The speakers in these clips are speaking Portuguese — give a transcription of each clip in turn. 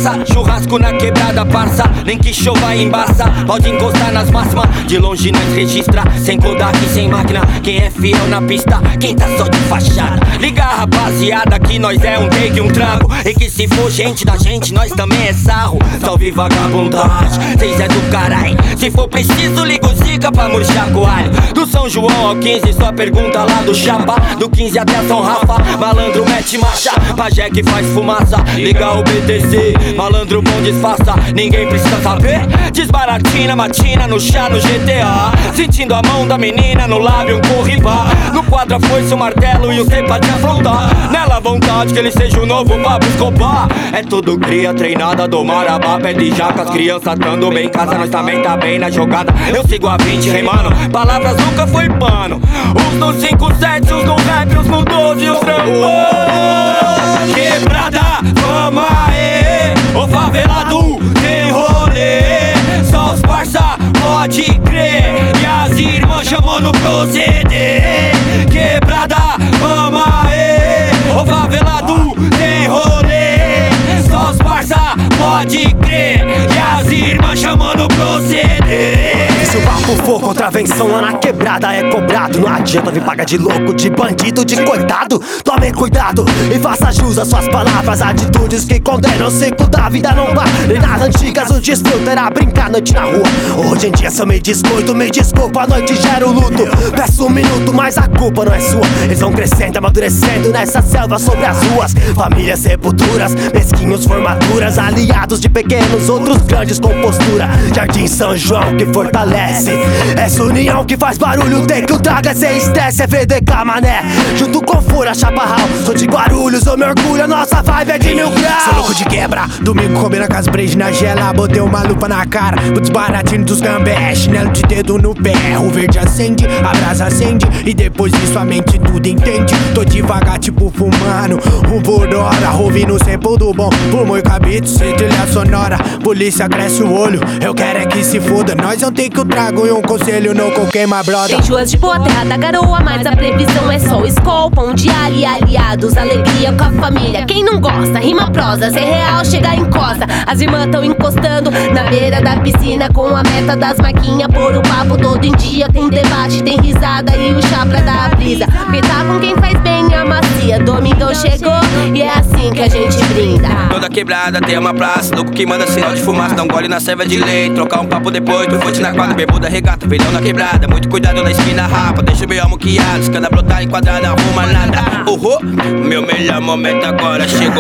massa, churrasco na quebrada, parça. Nem que chova embaça, pode encostar nas máximas. De longe nós registra, sem Kodak, sem máquina. Quem é fiel na pista, quem tá só de fachada. Liga a rapaziada que nós é um take, um trago. E que se for gente da gente, nós também é sarro. Salve vagabundagem, cês é do carai. Se for preciso, liga o Zica pra murchar coalho. Do São João ao 15, só pergunta lá do Chapa. Do 15 até São Rafa, malandro mete marcha. Pajé que faz fumaça, liga o BTC. Malandro bom disfarça, ninguém precisa saber. Desbaratina, matina, no chá, no GTA. Sentindo a mão da menina no lábio, um corribá. No quadro a foice, o martelo e o C pra te afrontar. Nela vontade que ele seja o novo Pablo Escobar. É tudo cria treinada do Marabá. Pé de jaca, as crianças tando bem em casa, nós também tá bem na jogada. Eu sigo a 20 rimando, palavras nunca foi pano. Uns no 5-7, uns no rap, uns no 12, os trampos. Quebrada, vamos aê. O favelado tem rolê. Só os parça, pode crer. E as irmãs chamou no proceder. Quebrada, vamos aê. O favelado tem rolê. Só os parça, pode crer. E as irmãs chamou no proceder. Se o papo for contravenção lá na quebrada é cobrado. Não adianta vir pagar de louco, de bandido, de coitado. Tome cuidado e faça jus às suas palavras. Atitudes que condenam o ciclo da vida não vale. Nas antigas o desfruto era brincar à noite na rua. Hoje em dia se eu me descuido, me desculpa, a noite gera o luto. Peço um minuto, mas a culpa não é sua. Eles vão crescendo, amadurecendo nessa selva sobre as ruas. Famílias, sepulturas, mesquinhos, formaturas. Aliados de pequenos, outros grandes com postura. Jardim São João que fortalece. Essa união que faz barulho, tem que o traga sem estresse. É VDK, mané, junto com Fura, Chaparral. Sou de Guarulhos, eu me orgulho, nossa vibe é de 1000 graus. Sou louco de quebra, domingo comendo com as brejas na gela. Botei uma lupa na cara, o desbaratinho dos gambé. Chinelo de dedo no pé, o verde acende, a brasa acende. E depois disso a mente tudo entende. Tô devagar tipo fumando, um por hora. Ouvindo o sample do bom, pulmão e cabito, sem trilha sonora. Polícia cresce o olho, eu quero é que se foda. Nós não tem que o trago e um conselho, não qualquer my brother. Tem chuas de boa, terra da garoa, mas a previsão é só escol, pão diário e aliados, alegria com a família. Quem não gosta, rima prosa, ser real, chega em costa. As irmãs tão encostando na beira da piscina com a meta das maquinhas. Pôr o papo todo em dia, tem debate, tem risada e o chá pra dar a brisa. Porque tá com quem faz bem a macia. Domingão chegou e é assim que a gente brinda. Toda quebrada tem uma praça, louco que manda sinal de fumaça. Dá um gole na serva de leite, trocar um papo depois do fute na quadra, bermuda, regata, verão na quebrada. Muito cuidado na esquina, rapa, deixa o meio moqueado. Escada brotar enquadrada, arruma nada. Meu melhor momento agora chegou.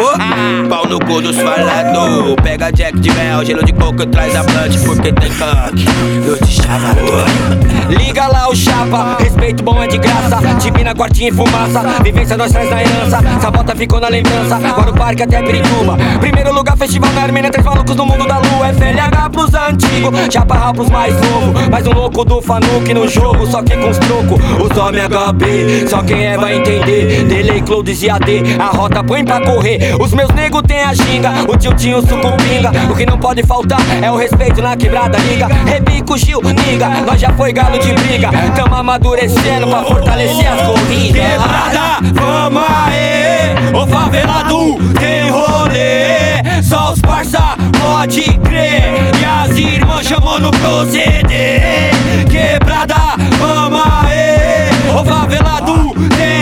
Pau no cu dos falados. Pega jack de mel, gelo de coco, traz a plant porque tem funk. Eu te chava. Liga lá o chapa, respeito bom é de graça. Divina, quartinha e fumaça, vivência nós traz na herança. Sabota ficou na lembrança, agora o parque até Pirituba. Primeiro lugar, festival na Armênia, 3 malucos no mundo da lua. FLH pros antigos, Chaparral pros mais novos. Mais um louco do Fanuc no jogo, só que com os trocos. Os homens HB, só quem é vai entender. Delay, Cloudes e AD, a rota põe pra correr. Os meus nego tem a ginga, o tio sucumbinga. O que não pode faltar é o respeito na quebrada, liga. Rebico, Gil, niga, nós já foi galo de briga. Tamo amadurecendo pra fortalecer as corridas. Quebrada, vamos aê. O favelado tem rolê. Só os parça, pode crer. E as irmãs chamou no proceder. Quebrada, vamos aê. O favelado tem